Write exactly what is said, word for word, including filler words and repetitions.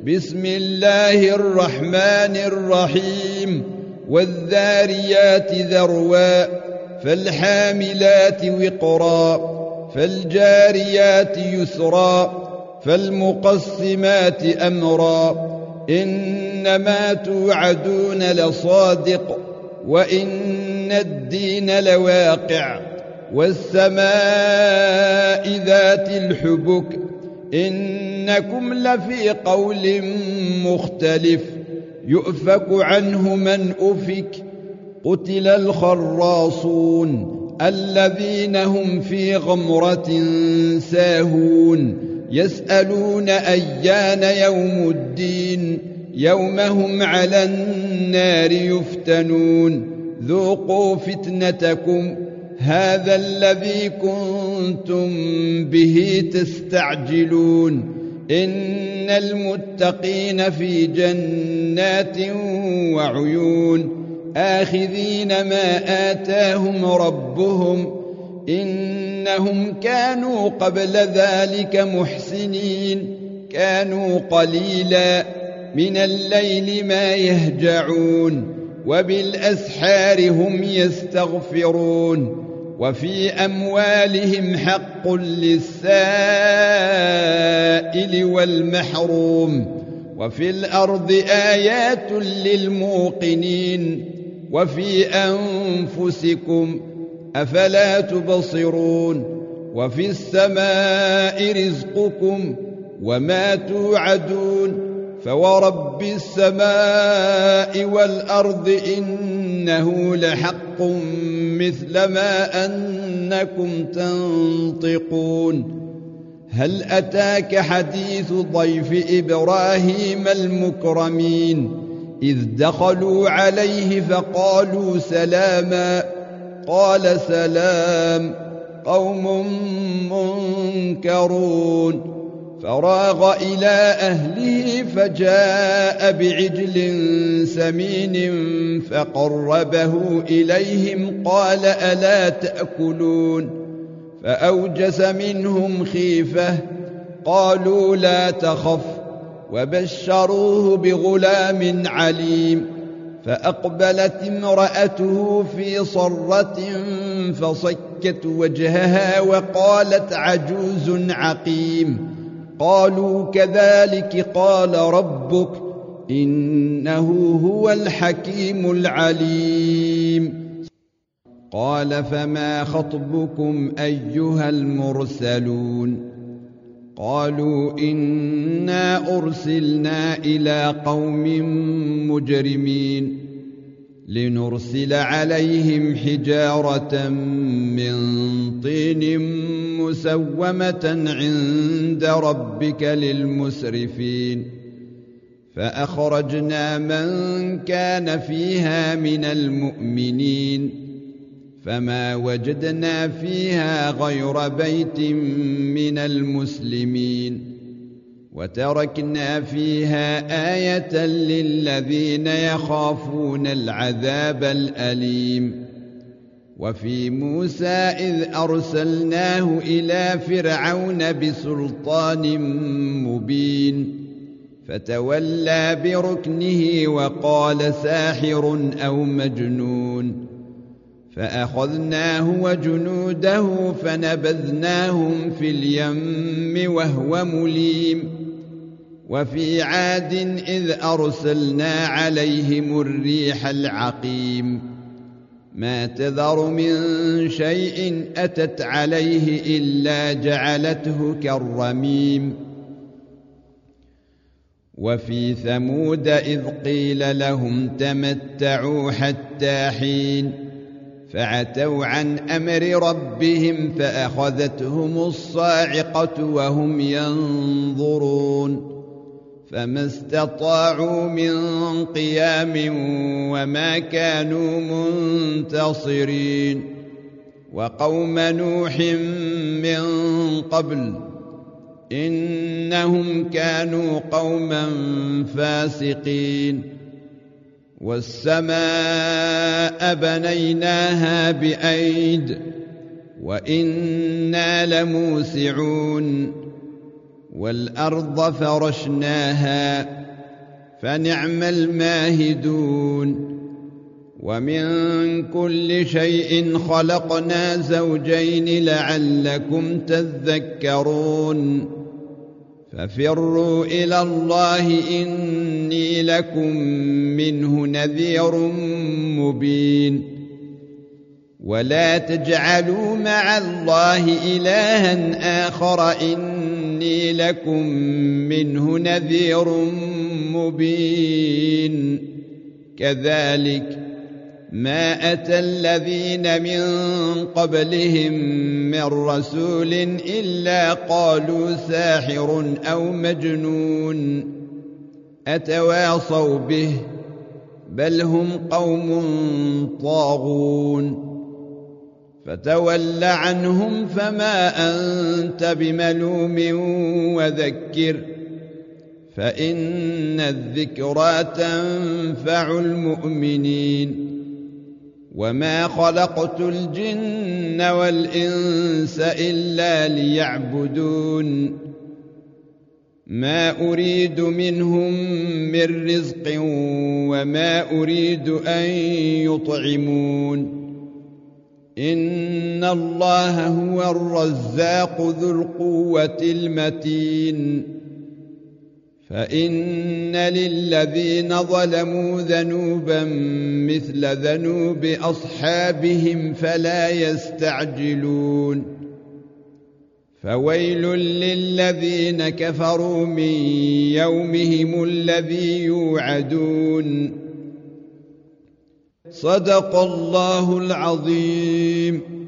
بسم الله الرحمن الرحيم والذاريات ذروا فالحاملات وقرا فالجاريات يسرا فالمقسمات أمرا إنما توعدون لصادق وإن الدين لواقع والسماء ذات الحبك إنكم لفي قول مختلف يؤفك عنه من أفك قتل الخراصون الذين هم في غمرة ساهون يسألون أيان يوم الدين يوم هم على النار يفتنون ذوقوا فتنتكم هذا الذي كنتم به تستعجلون إن المتقين في جنات وعيون آخذين ما آتاهم ربهم إنهم كانوا قبل ذلك محسنين كانوا قليلا من الليل ما يهجعون وبالأسحار هم يستغفرون وفي أموالهم حق للسائل والمحروم وفي الأرض آيات للموقنين وفي أنفسكم أفلا تبصرون وفي السماء رزقكم وما توعدون فورب السماء والأرض إنه لحق مثل ما أنكم تنطقون هل أتاك حديث ضيف إبراهيم المكرمين إذ دخلوا عليه فقالوا سلاما قال سلام قوم منكرون فراغ إلى أهله فجاء بعجل سمين فقربه إليهم قال ألا تأكلون فأوجس منهم خيفة قالوا لا تخف وبشروه بغلام عليم فأقبلت امرأته في صرة فصكت وجهها وقالت عجوز عقيم قالوا كذلك قال ربك إنه هو الحكيم العليم قال فما خطبكم أيها المرسلون قالوا إنا أرسلنا إلى قوم مجرمين لنرسل عليهم حجارة من طين مسومة عند ربك للمسرفين فأخرجنا من كان فيها من المؤمنين فما وجدنا فيها غير بيت من المسلمين وتركنا فيها آية للذين يخافون العذاب الأليم وفي موسى إذ أرسلناه إلى فرعون بسلطان مبين فتولى بركنه وقال ساحر أو مجنون فأخذناه وجنوده فنبذناهم في اليم وهو مليم وفي عاد إذ أرسلنا عليهم الريح العقيم ما تذر من شيء أتت عليه إلا جعلته كالرميم وفي ثمود إذ قيل لهم تمتعوا حتى حين فعتوا عن أمر ربهم فأخذتهم الصاعقة وهم ينظرون فما استطاعوا من قيام وما كانوا منتصرين وقوم نوح من قبل إنهم كانوا قوما فاسقين والسماء بنيناها بأيد وإنا لموسعون والأرض فرشناها فنعم الماهدون ومن كل شيء خلقنا زوجين لعلكم تذكرون ففروا إلى الله إني لكم منه نذير مبين ولا تجعلوا مع الله إلها آخر إني لكم منه نذير مبين كذلك ما أتى الذين من قبلهم من رسول إلا قالوا ساحر أو مجنون أتواصوا به بل هم قوم طاغون فتول عنهم فما أنت بملوم وذكر فإن الذكرى تنفع المؤمنين وما خلقت الجن والإنس إلا ليعبدون ما أريد منهم من رزق وما أريد أن يطعمون إن الله هو الرزاق ذو القوة المتين فإن للذين ظلموا ذنوبا مثل ذنوب أصحابهم فلا يستعجلون فويل للذين كفروا من يومهم الذي يوعدون صدق الله العظيم.